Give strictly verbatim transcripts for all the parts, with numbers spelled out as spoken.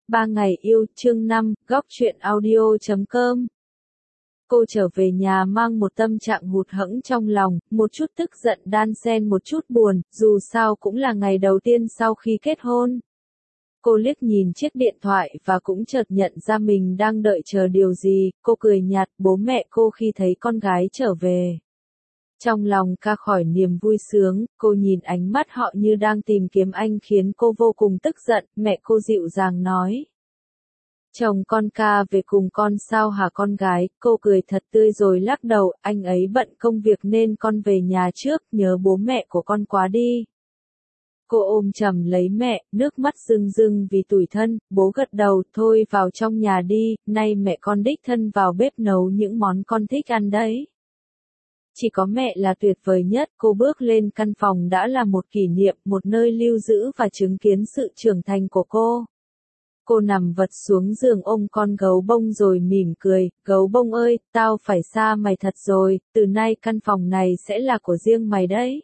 Ba ngày yêu, chương năm, góc truyện audio chấm com. Cô trở về nhà mang một tâm trạng hụt hẫng trong lòng, một chút tức giận đan xen một chút buồn, dù sao cũng là ngày đầu tiên sau khi kết hôn. Cô liếc nhìn chiếc điện thoại và cũng chợt nhận ra mình đang đợi chờ điều gì, cô cười nhạt bố mẹ cô khi thấy con gái trở về. Trong lòng ca khỏi niềm vui sướng, cô nhìn ánh mắt họ như đang tìm kiếm anh khiến cô vô cùng tức giận, mẹ cô dịu dàng nói. Chồng con ca về cùng con sao hả con gái, cô cười thật tươi rồi lắc đầu, anh ấy bận công việc nên con về nhà trước, nhớ bố mẹ của con quá đi. Cô ôm chầm lấy mẹ, nước mắt rưng rưng vì tủi thân, bố gật đầu, thôi vào trong nhà đi, nay mẹ con đích thân vào bếp nấu những món con thích ăn đấy. Chỉ có mẹ là tuyệt vời nhất, cô bước lên căn phòng đã là một kỷ niệm, một nơi lưu giữ và chứng kiến sự trưởng thành của cô. Cô nằm vật xuống giường ôm con gấu bông rồi mỉm cười, gấu bông ơi, tao phải xa mày thật rồi, từ nay căn phòng này sẽ là của riêng mày đấy.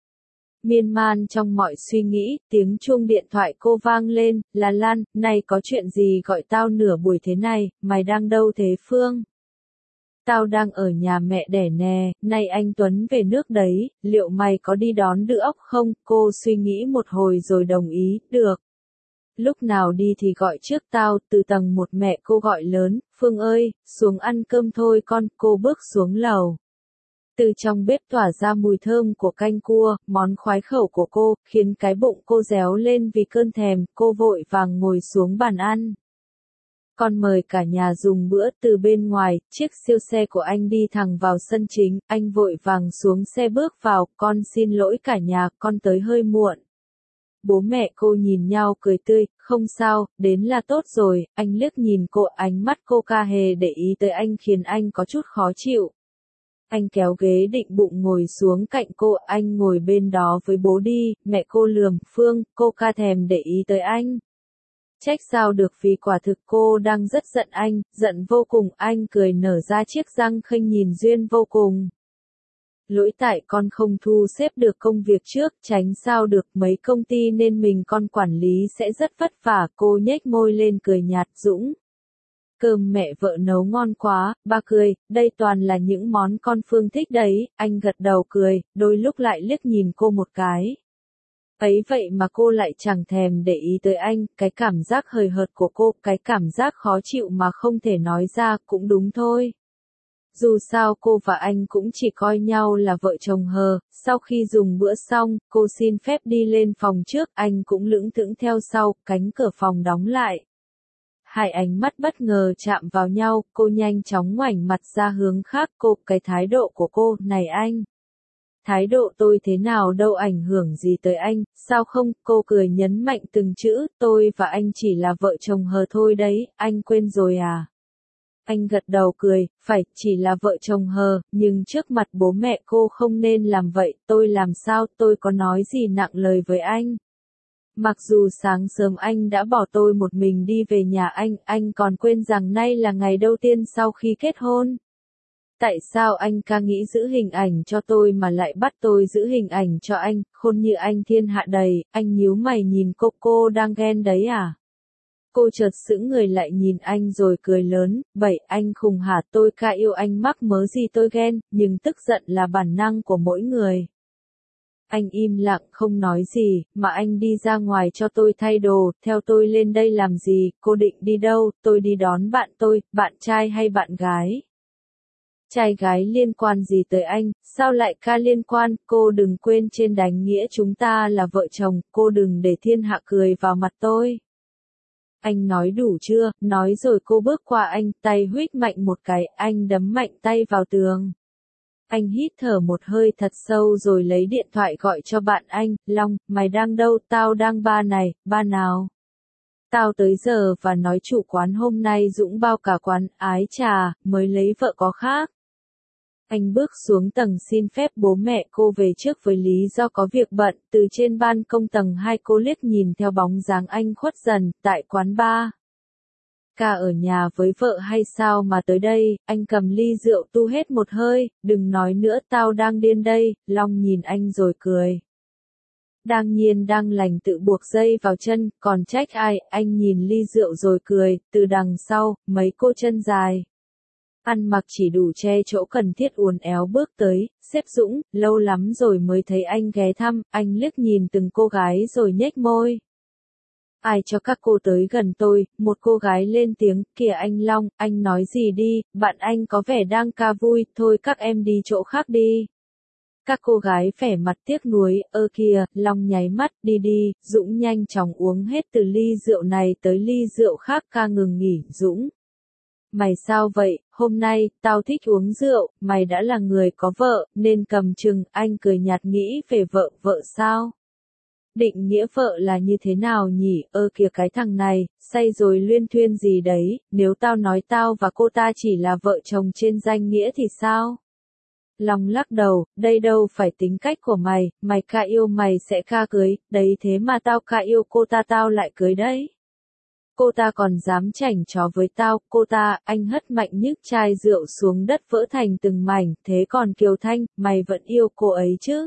Miên man trong mọi suy nghĩ, tiếng chuông điện thoại cô vang lên, là Lan, này có chuyện gì gọi tao nửa buổi thế này, mày đang đâu thế Phương? Tao đang ở nhà mẹ đẻ nè, nay anh Tuấn về nước đấy, liệu mày có đi đón đứa ốc không? Cô suy nghĩ một hồi rồi đồng ý, được. Lúc nào đi thì gọi trước tao, từ tầng một mẹ cô gọi lớn, Phương ơi, xuống ăn cơm thôi con, cô bước xuống lầu. Từ trong bếp tỏa ra mùi thơm của canh cua, món khoái khẩu của cô, khiến cái bụng cô réo lên vì cơn thèm, cô vội vàng ngồi xuống bàn ăn. Con mời cả nhà dùng bữa, từ bên ngoài, chiếc siêu xe của anh đi thẳng vào sân chính, anh vội vàng xuống xe bước vào, con xin lỗi cả nhà, con tới hơi muộn. Bố mẹ cô nhìn nhau cười tươi, không sao, đến là tốt rồi, anh liếc nhìn cô, ánh mắt cô ca hề để ý tới anh khiến anh có chút khó chịu. Anh kéo ghế định bụng ngồi xuống cạnh cô, anh ngồi bên đó với bố đi, mẹ cô lườm, Phương, cô ca thèm để ý tới anh. Trách sao được vì quả thực cô đang rất giận anh, giận vô cùng, anh cười nở ra chiếc răng khênh nhìn duyên vô cùng. Lỗi tại con không thu xếp được công việc trước, tránh sao được mấy công ty nên mình con quản lý sẽ rất vất vả, cô nhếch môi lên cười nhạt Dũng. Cơm mẹ vợ nấu ngon quá, ba cười, đây toàn là những món con Phương thích đấy, anh gật đầu cười, đôi lúc lại liếc nhìn cô một cái. Ấy vậy mà cô lại chẳng thèm để ý tới anh, cái cảm giác hời hợt của cô, cái cảm giác khó chịu mà không thể nói ra, cũng đúng thôi. Dù sao cô và anh cũng chỉ coi nhau là vợ chồng hờ, sau khi dùng bữa xong, cô xin phép đi lên phòng trước, anh cũng lững thững theo sau, cánh cửa phòng đóng lại. Hai ánh mắt bất ngờ chạm vào nhau, cô nhanh chóng ngoảnh mặt ra hướng khác, cô, cái thái độ của cô, này anh. Thái độ tôi thế nào đâu ảnh hưởng gì tới anh, sao không, cô cười nhấn mạnh từng chữ, tôi và anh chỉ là vợ chồng hờ thôi đấy, anh quên rồi à? Anh gật đầu cười, phải, chỉ là vợ chồng hờ, nhưng trước mặt bố mẹ cô không nên làm vậy, tôi làm sao, tôi có nói gì nặng lời với anh. Mặc dù sáng sớm anh đã bỏ tôi một mình đi về nhà anh, anh còn quên rằng nay là ngày đầu tiên sau khi kết hôn. Tại sao anh ca nghĩ giữ hình ảnh cho tôi mà lại bắt tôi giữ hình ảnh cho anh, khôn như anh thiên hạ đầy, anh nhíu mày nhìn cô, cô đang ghen đấy à? Cô chợt sững người lại nhìn anh rồi cười lớn, vậy anh khùng hả, tôi ca yêu anh mắc mớ gì tôi ghen, nhưng tức giận là bản năng của mỗi người. Anh im lặng không nói gì, mà anh đi ra ngoài cho tôi thay đồ, theo tôi lên đây làm gì, cô định đi đâu, tôi đi đón bạn tôi, bạn trai hay bạn gái? Trai gái liên quan gì tới anh, sao lại ca liên quan, cô đừng quên trên đánh nghĩa chúng ta là vợ chồng, cô đừng để thiên hạ cười vào mặt tôi. Anh nói đủ chưa, nói rồi cô bước qua anh, tay huých mạnh một cái, anh đấm mạnh tay vào tường. Anh hít thở một hơi thật sâu rồi lấy điện thoại gọi cho bạn anh, Long, mày đang đâu, tao đang ba này, ba nào? Tao tới giờ và nói chủ quán hôm nay Dũng bao cả quán, ái chà, mới lấy vợ có khác. Anh bước xuống tầng xin phép bố mẹ cô về trước với lý do có việc bận, từ trên ban công tầng hai cô liếc nhìn theo bóng dáng anh khuất dần, tại quán bar. Ca ở nhà với vợ hay sao mà tới đây, anh cầm ly rượu tu hết một hơi, đừng nói nữa tao đang điên đây, Long nhìn anh rồi cười. Đang nhiên đang lành tự buộc dây vào chân, còn trách ai, anh nhìn ly rượu rồi cười, từ đằng sau, mấy cô chân dài. Ăn mặc chỉ đủ che chỗ cần thiết uốn éo bước tới, xếp Dũng, lâu lắm rồi mới thấy anh ghé thăm, anh liếc nhìn từng cô gái rồi nhếch môi. Ai cho các cô tới gần tôi, một cô gái lên tiếng, kìa anh Long, anh nói gì đi, bạn anh có vẻ đang ca vui, thôi các em đi chỗ khác đi. Các cô gái vẻ mặt tiếc nuối, ơ kìa, Long nháy mắt, đi đi, Dũng nhanh chóng uống hết từ ly rượu này tới ly rượu khác ca ngừng nghỉ, Dũng. Mày sao vậy, hôm nay, tao thích uống rượu, mày đã là người có vợ, nên cầm chừng, anh cười nhạt nghĩ về vợ, vợ sao? Định nghĩa vợ là như thế nào nhỉ, ơ kìa cái thằng này, say rồi luyên thuyên gì đấy, nếu tao nói tao và cô ta chỉ là vợ chồng trên danh nghĩa thì sao? Long lắc đầu, đây đâu phải tính cách của mày, mày ca yêu mày sẽ ca cưới, đấy thế mà tao ca yêu cô ta tao lại cưới đấy. Cô ta còn dám chảnh chó với tao, cô ta, anh hất mạnh nhức chai rượu xuống đất vỡ thành từng mảnh, thế còn Kiều Thanh, mày vẫn yêu cô ấy chứ?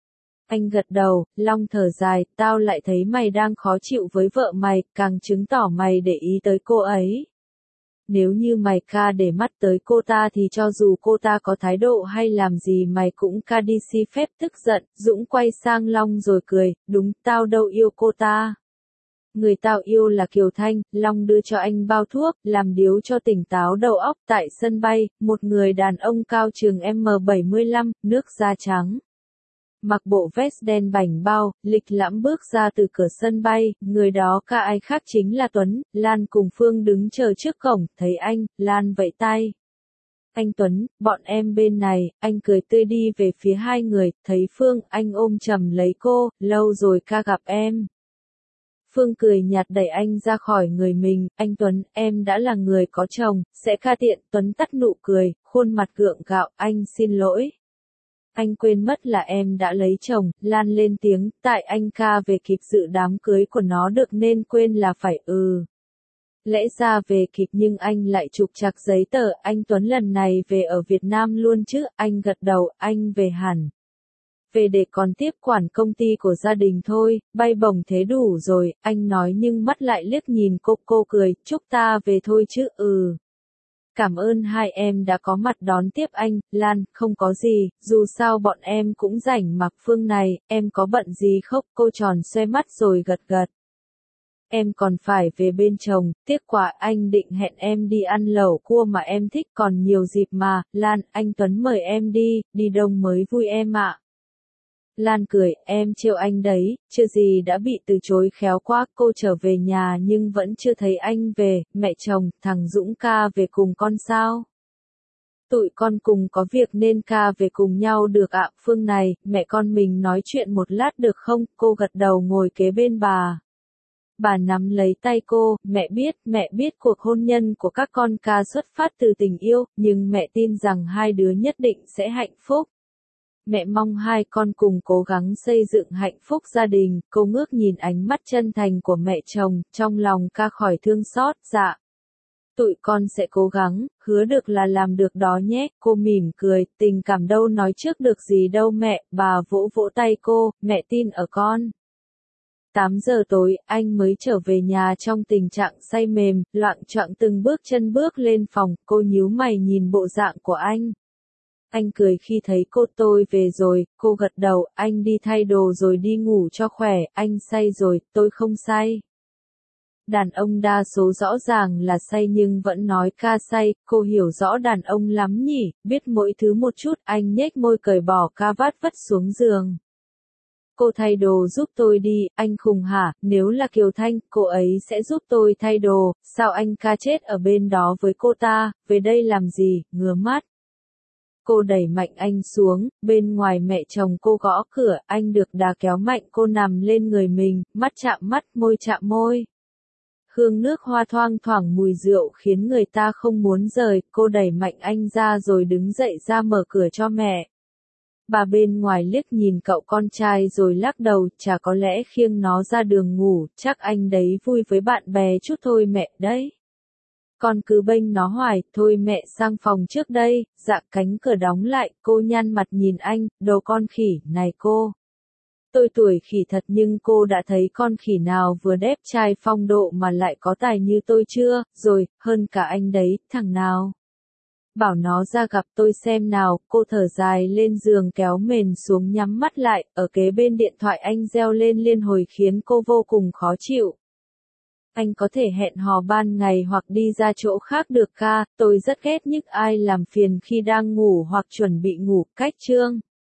Anh gật đầu, Long thở dài, tao lại thấy mày đang khó chịu với vợ mày, càng chứng tỏ mày để ý tới cô ấy. Nếu như mày ca để mắt tới cô ta thì cho dù cô ta có thái độ hay làm gì mày cũng ca đi xi phép tức giận, Dũng quay sang Long rồi cười, đúng, tao đâu yêu cô ta. Người tao yêu là Kiều Thanh, Long đưa cho anh bao thuốc, làm điếu cho tỉnh táo đầu óc tại sân bay, một người đàn ông cao chừng em bảy mươi lăm, nước da trắng. Mặc bộ vest đen bảnh bao, lịch lãm bước ra từ cửa sân bay, người đó ca ai khác chính là Tuấn, Lan cùng Phương đứng chờ trước cổng, thấy anh, Lan vẫy tay. Anh Tuấn, bọn em bên này, anh cười tươi đi về phía hai người, thấy Phương, anh ôm chầm lấy cô, lâu rồi ca gặp em. Phương cười nhạt đẩy anh ra khỏi người mình, anh Tuấn, em đã là người có chồng, sẽ ca tiện, Tuấn tắt nụ cười, khuôn mặt gượng gạo, anh xin lỗi. Anh quên mất là em đã lấy chồng, Lan lên tiếng, tại anh ca về kịp dự đám cưới của nó được nên quên là phải ừ. Lẽ ra về kịp nhưng anh lại trục trặc giấy tờ, anh Tuấn lần này về ở Việt Nam luôn chứ, anh gật đầu, anh về hẳn. Về để còn tiếp quản công ty của gia đình thôi, bay bổng thế đủ rồi, anh nói nhưng mắt lại liếc nhìn cô, cô cười, chúc ta về thôi chứ, ừ. Cảm ơn hai em đã có mặt đón tiếp anh, Lan, không có gì, dù sao bọn em cũng rảnh mặc Phương này, em có bận gì không? Cô tròn xoe mắt rồi gật gật. Em còn phải về bên chồng, tiếc quá anh định hẹn em đi ăn lẩu cua mà em thích còn nhiều dịp mà, Lan, anh Tuấn mời em đi, đi đông mới vui em ạ. Lan cười, em trêu anh đấy, chưa gì đã bị từ chối khéo quá, cô trở về nhà nhưng vẫn chưa thấy anh về, mẹ chồng, thằng Dũng ca về cùng con sao? Tụi con cùng có việc nên ca về cùng nhau được ạ, Phương này, mẹ con mình nói chuyện một lát được không? Cô gật đầu ngồi kế bên bà. Bà nắm lấy tay cô, mẹ biết, mẹ biết cuộc hôn nhân của các con ca xuất phát từ tình yêu, nhưng mẹ tin rằng hai đứa nhất định sẽ hạnh phúc. Mẹ mong hai con cùng cố gắng xây dựng hạnh phúc gia đình, cô ngước nhìn ánh mắt chân thành của mẹ chồng, trong lòng ca khỏi thương xót, dạ. Tụi con sẽ cố gắng, hứa được là làm được đó nhé, cô mỉm cười, tình cảm đâu nói trước được gì đâu mẹ, bà vỗ vỗ tay cô, mẹ tin ở con. tám giờ tối, anh mới trở về nhà trong tình trạng say mềm, loạng choạng từng bước chân bước lên phòng, cô nhíu mày nhìn bộ dạng của anh. Anh cười khi thấy cô tôi về rồi, cô gật đầu, anh đi thay đồ rồi đi ngủ cho khỏe, anh say rồi, tôi không say. Đàn ông đa số rõ ràng là say nhưng vẫn nói ca say, cô hiểu rõ đàn ông lắm nhỉ, biết mỗi thứ một chút, anh nhếch môi cởi bỏ ca vát vất xuống giường. Cô thay đồ giúp tôi đi, anh khùng hả, nếu là Kiều Thanh, cô ấy sẽ giúp tôi thay đồ, sao anh ca chết ở bên đó với cô ta, về đây làm gì, ngứa mắt. Cô đẩy mạnh anh xuống, bên ngoài mẹ chồng cô gõ cửa, anh được đà kéo mạnh cô nằm lên người mình, mắt chạm mắt, môi chạm môi. Hương nước hoa thoang thoảng mùi rượu khiến người ta không muốn rời, cô đẩy mạnh anh ra rồi đứng dậy ra mở cửa cho mẹ. Bà bên ngoài liếc nhìn cậu con trai rồi lắc đầu, chả có lẽ khiêng nó ra đường ngủ, chắc anh đấy vui với bạn bè chút thôi mẹ đấy. Con cứ bênh nó hoài, thôi mẹ sang phòng trước đây, dạ cánh cửa đóng lại, cô nhăn mặt nhìn anh, đồ con khỉ, này cô. tôi tuổi khỉ thật nhưng cô đã thấy con khỉ nào vừa đẹp trai phong độ mà lại có tài như tôi chưa, rồi, hơn cả anh đấy, thằng nào. Bảo nó ra gặp tôi xem nào, cô thở dài lên giường kéo mền xuống nhắm mắt lại, ở kế bên điện thoại anh reo lên liên hồi khiến cô vô cùng khó chịu. Anh có thể hẹn hò ban ngày hoặc đi ra chỗ khác được ca, tôi rất ghét nhức ai làm phiền khi đang ngủ hoặc chuẩn bị ngủ, cách chương.